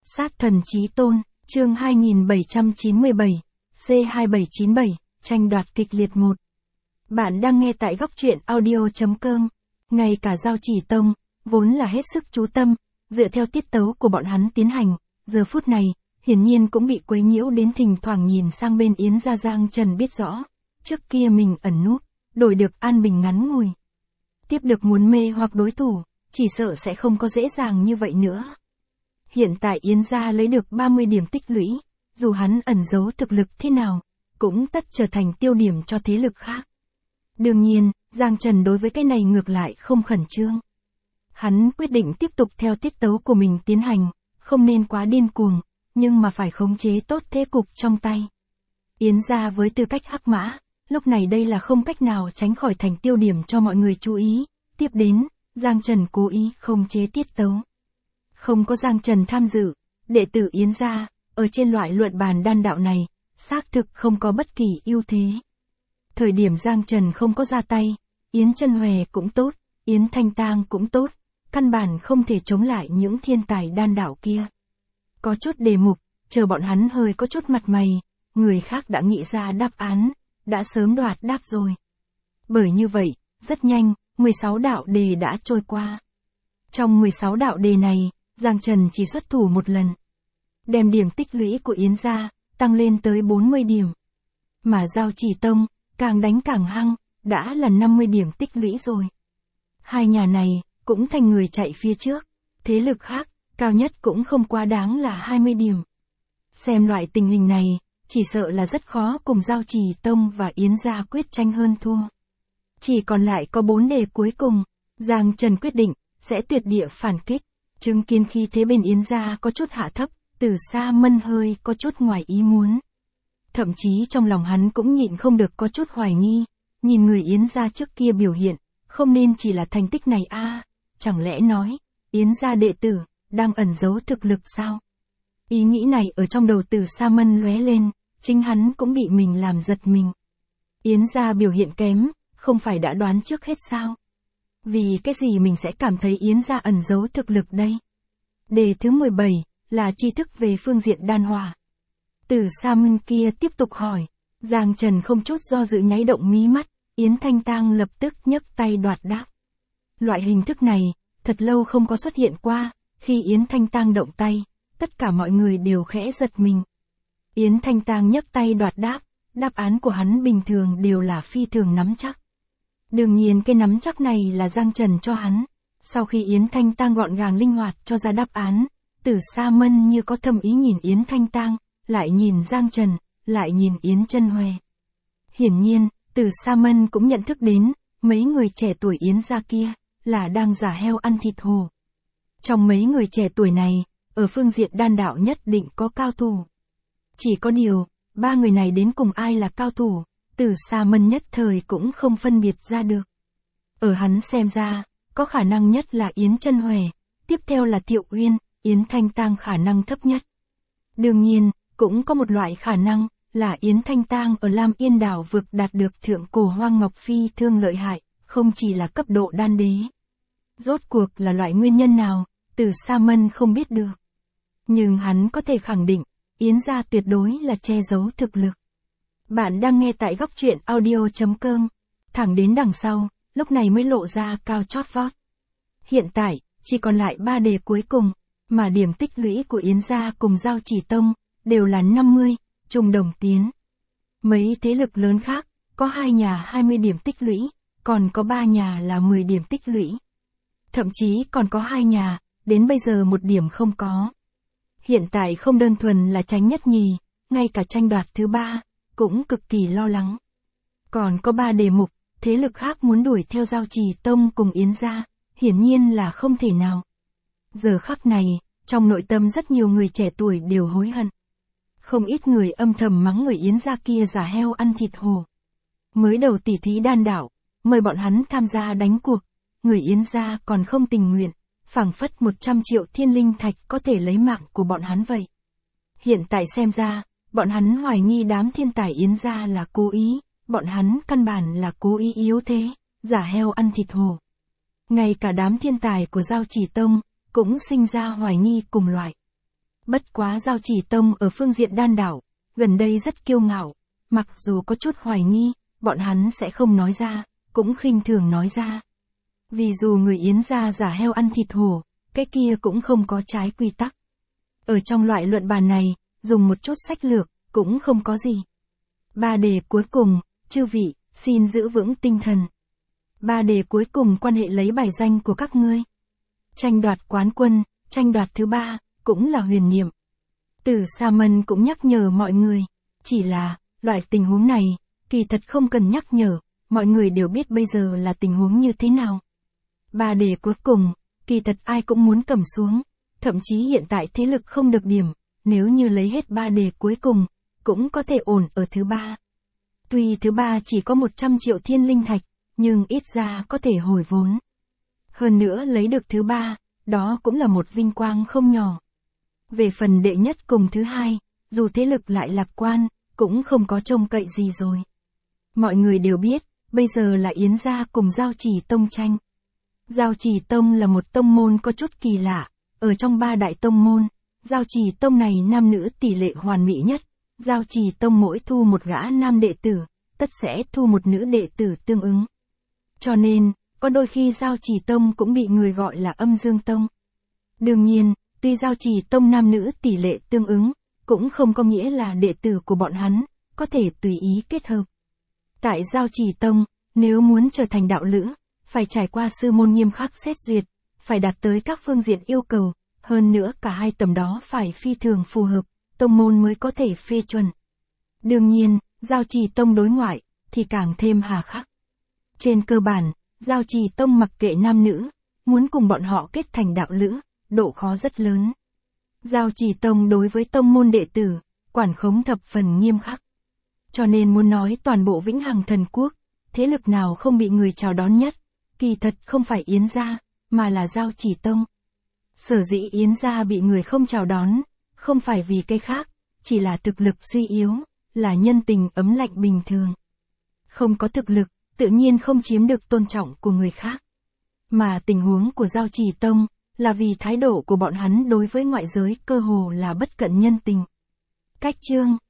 Sát thần chí tôn, chương 2797, C2797, tranh đoạt kịch liệt 1. Bạn đang nghe tại góc truyện audio.com. Ngay cả Giao Chỉ Tông, vốn là hết sức chú tâm, dựa theo tiết tấu của bọn hắn tiến hành, giờ phút này, hiển nhiên cũng bị quấy nhiễu đến thỉnh thoảng nhìn sang bên Yến Gia. Giang Trần biết rõ, trước kia mình ẩn núp, đổi được an bình ngắn ngủi. Tiếp được muốn mê hoặc đối thủ, chỉ sợ sẽ không có dễ dàng như vậy nữa. Hiện tại Yến Gia lấy được 30 điểm tích lũy, dù hắn ẩn giấu thực lực thế nào, cũng tất trở thành tiêu điểm cho thế lực khác. Đương nhiên, Giang Trần đối với cái này ngược lại không khẩn trương. Hắn quyết định tiếp tục theo tiết tấu của mình tiến hành, không nên quá điên cuồng, nhưng mà phải khống chế tốt thế cục trong tay. Yến Gia với tư cách hắc mã, lúc này đây là không cách nào tránh khỏi thành tiêu điểm cho mọi người chú ý. Tiếp đến, Giang Trần cố ý khống chế tiết tấu. Không có Giang Trần tham dự, đệ tử Yến Gia, ở trên loại luận bàn đan đạo này, xác thực không có bất kỳ ưu thế. Thời điểm Giang Trần không có ra tay, Yến Chân Hòe cũng tốt, Yến Thanh Tang cũng tốt, căn bản không thể chống lại những thiên tài đan đạo kia. Có chút đề mục, chờ bọn hắn hơi có chút mặt mày, người khác đã nghĩ ra đáp án, đã sớm đoạt đáp rồi. Bởi như vậy, rất nhanh, 16 đạo đề đã trôi qua. Trong 16 đạo đề này, Giang Trần chỉ xuất thủ một lần. Đem điểm tích lũy của Yến Gia, tăng lên tới 40 điểm. Mà Giao Chỉ Tông, càng đánh càng hăng, đã là 50 điểm tích lũy rồi. Hai nhà này, cũng thành người chạy phía trước. Thế lực khác, cao nhất cũng không quá đáng là 20 điểm. Xem loại tình hình này, chỉ sợ là rất khó cùng Giao Chỉ Tông và Yến Gia quyết tranh hơn thua. Chỉ còn lại có 4 đề cuối cùng, Giang Trần quyết định, sẽ tuyệt địa phản kích. Chứng kiến khi thế bên Yến Gia có chút hạ thấp, Từ Sa Mân hơi có chút ngoài ý muốn. Thậm chí trong lòng hắn cũng nhịn không được có chút hoài nghi, nhìn người Yến Gia trước kia biểu hiện, không nên chỉ là thành tích này chẳng lẽ nói, Yến Gia đệ tử, đang ẩn giấu thực lực sao? Ý nghĩ này ở trong đầu Từ Sa Mân lóe lên, chính hắn cũng bị mình làm giật mình. Yến Gia biểu hiện kém, không phải đã đoán trước hết sao? Vì cái gì mình sẽ cảm thấy Yến Gia ẩn giấu thực lực đây? Đề thứ 17, là tri thức về phương diện đan hỏa. Từ Sa Mân kia tiếp tục hỏi, Giang Trần không chút do dự nháy động mí mắt, Yến Thanh Tang lập tức nhấc tay đoạt đáp. Loại hình thức này, thật lâu không có xuất hiện qua, khi Yến Thanh Tang động tay, tất cả mọi người đều khẽ giật mình. Yến Thanh Tang nhấc tay đoạt đáp, đáp án của hắn bình thường đều là phi thường nắm chắc. Đương nhiên cái nắm chắc này là Giang Trần cho hắn. Sau khi Yến Thanh Tang gọn gàng linh hoạt cho ra đáp án, Từ Sa Mân như có thâm ý nhìn Yến Thanh Tang, lại nhìn Giang Trần, lại nhìn Yến Chân Hòe. Hiển nhiên, Từ Sa Mân cũng nhận thức đến, mấy người trẻ tuổi Yến Gia kia, là đang giả heo ăn thịt hổ. Trong mấy người trẻ tuổi này, ở phương diện đan đạo nhất định có cao thủ. Chỉ có điều, ba người này đến cùng ai là cao thủ, Từ Sa Mân nhất thời cũng không phân biệt ra được. Ở hắn xem ra, có khả năng nhất là Yến Chân Hòe, tiếp theo là Thiệu Uyên, Yến Thanh Tang khả năng thấp nhất. Đương nhiên, cũng có một loại khả năng, là Yến Thanh Tang ở Lam Yên Đảo vực đạt được thượng cổ hoang ngọc phi thương lợi hại, không chỉ là cấp độ đan đế. Rốt cuộc là loại nguyên nhân nào, Từ Sa Mân không biết được. Nhưng hắn có thể khẳng định, Yến Gia tuyệt đối là che giấu thực lực. Bạn đang nghe tại góc truyện audio.com, thẳng đến đằng sau, lúc này mới lộ ra cao chót vót. Hiện tại, chỉ còn lại 3 đề cuối cùng, mà điểm tích lũy của Yến Gia cùng Giao Chỉ Tông, đều là 50, chung đồng tiến. Mấy thế lực lớn khác, có 2 nhà 20 điểm tích lũy, còn có 3 nhà là 10 điểm tích lũy. Thậm chí còn có 2 nhà, đến bây giờ 1 điểm không có. Hiện tại không đơn thuần là tranh nhất nhì, ngay cả tranh đoạt thứ 3, cũng cực kỳ lo lắng. Còn có 3 đề mục, thế lực khác muốn đuổi theo Giao Chỉ Tông cùng Yến Gia, hiển nhiên là không thể nào. Giờ khắc này, trong nội tâm rất nhiều người trẻ tuổi đều hối hận. Không ít người âm thầm mắng người Yến Gia kia giả heo ăn thịt hổ. Mới đầu tỉ thí đan đạo, mời bọn hắn tham gia đánh cuộc, người Yến Gia còn không tình nguyện, phảng phất 100 triệu thiên linh thạch có thể lấy mạng của bọn hắn vậy. Hiện tại xem ra, bọn hắn hoài nghi đám thiên tài Yến Gia là cố ý, bọn hắn căn bản là cố ý yếu thế, giả heo ăn thịt hổ. Ngay cả đám thiên tài của Giao Chỉ Tông, cũng sinh ra hoài nghi cùng loại. Bất quá Giao Chỉ Tông ở phương diện đan đạo, gần đây rất kiêu ngạo, mặc dù có chút hoài nghi, bọn hắn sẽ không nói ra, cũng khinh thường nói ra. Vì dù người Yến gia giả heo ăn thịt hổ, cái kia cũng không có trái quy tắc. Ở trong loại luận bàn này, dùng một chút sách lược, cũng không có gì. 3 đề cuối cùng, chư vị, xin giữ vững tinh thần. 3 đề cuối cùng quan hệ lấy bài danh của các ngươi. Tranh đoạt quán quân, tranh đoạt thứ 3, cũng là huyền niệm. Tử Sa Mân cũng nhắc nhở mọi người, chỉ là, loại tình huống này, kỳ thật không cần nhắc nhở, mọi người đều biết bây giờ là tình huống như thế nào. 3 đề cuối cùng, kỳ thật ai cũng muốn cầm xuống, thậm chí hiện tại thế lực không được điểm, nếu như lấy hết 3 đề cuối cùng, cũng có thể ổn ở thứ 3. Tuy thứ 3 chỉ có 100 triệu thiên linh thạch, nhưng ít ra có thể hồi vốn. Hơn nữa lấy được thứ 3, đó cũng là một vinh quang không nhỏ. Về phần đệ nhất cùng thứ 2, dù thế lực lại lạc quan, cũng không có trông cậy gì rồi. Mọi người đều biết, bây giờ là Yến gia cùng Giao Chỉ Tông tranh. Giao Chỉ Tông là một tông môn có chút kỳ lạ, ở trong 3 đại tông môn, Giao Chỉ Tông này nam nữ tỷ lệ hoàn mỹ nhất. Giao Chỉ Tông mỗi thu một gã nam đệ tử, tất sẽ thu một nữ đệ tử tương ứng. Cho nên, có đôi khi Giao Chỉ Tông cũng bị người gọi là âm dương tông. Đương nhiên, tuy Giao Chỉ Tông nam nữ tỷ lệ tương ứng, cũng không có nghĩa là đệ tử của bọn hắn, có thể tùy ý kết hợp. Tại Giao Chỉ Tông, nếu muốn trở thành đạo lữ, phải trải qua sư môn nghiêm khắc xét duyệt, phải đạt tới các phương diện yêu cầu, hơn nữa cả hai tầm đó phải phi thường phù hợp, tông môn mới có thể phê chuẩn. Đương nhiên, Giao Chỉ Tông đối ngoại, thì càng thêm hà khắc. Trên cơ bản, Giao Chỉ Tông mặc kệ nam nữ, muốn cùng bọn họ kết thành đạo lữ, độ khó rất lớn. Giao Chỉ Tông đối với tông môn đệ tử, quản khống thập phần nghiêm khắc. Cho nên muốn nói toàn bộ Vĩnh Hằng Thần Quốc, thế lực nào không bị người chào đón nhất, kỳ thật không phải Yến gia, mà là Giao Chỉ Tông. Sở dĩ Yến gia bị người không chào đón, không phải vì cái khác, chỉ là thực lực suy yếu, là nhân tình ấm lạnh bình thường. Không có thực lực, tự nhiên không chiếm được tôn trọng của người khác. Mà tình huống của Giao Chỉ Tông, là vì thái độ của bọn hắn đối với ngoại giới cơ hồ là bất cận nhân tình. Cách chương